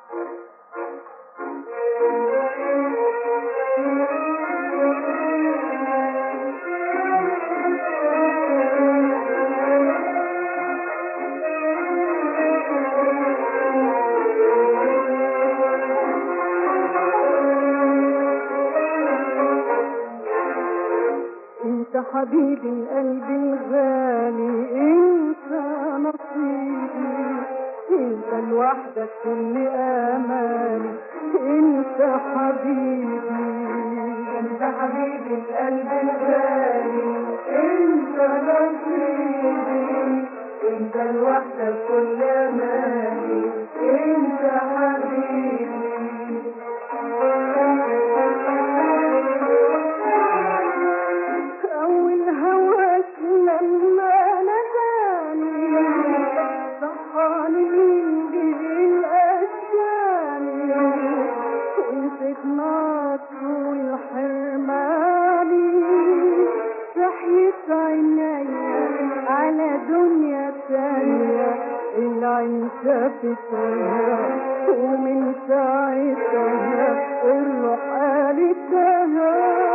حبيبي القلب الغالي، انت نصيبي، انت لوحدك كل امالي، انت حبيبي، انت حبيبي القلب الغالي، انت نصيبي، انت لوحدك كل امالي، انت حبيبي. شافتها ومن ساعتها الروح قالتها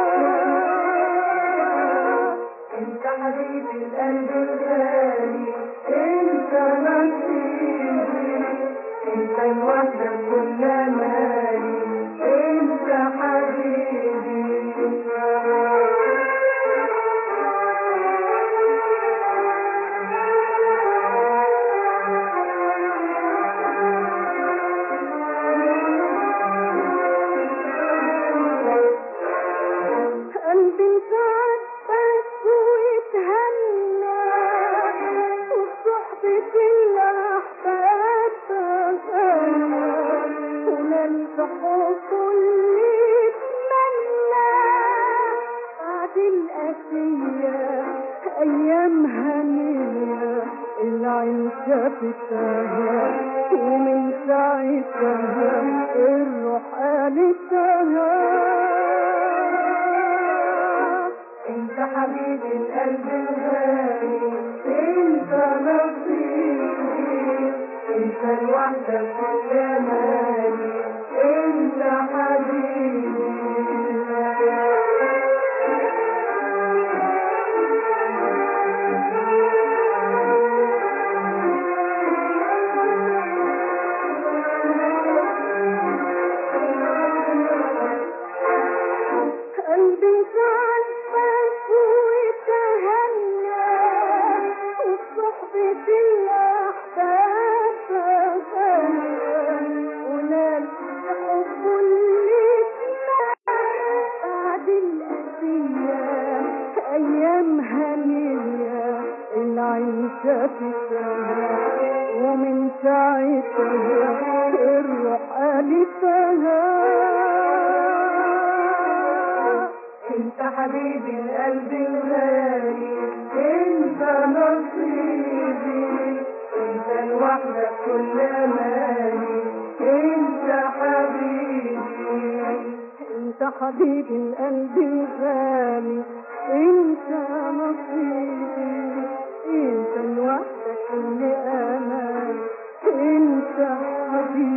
انت حبيبي القلب الغالي، انت نصيبي، انت لوحدك كل مالي، انت حبيبي. أيام هنية العين شافتها ومن ساعتها الروح قالتها انت حبيبي القلب الغالي، انت نصيبي، انت لوحدك كل مالي، انت حبيبي. أيام هنية العين شافتها ومن ساعتها الروح قالتها انت حبيبي القلب الغالي، انت نصيبي، انت لوحدك كل مالي، انت حبيبي، انت حبيبي القلب الغالي، انت نصيبي، انت لوحدك كل امالي، انت حبيبي.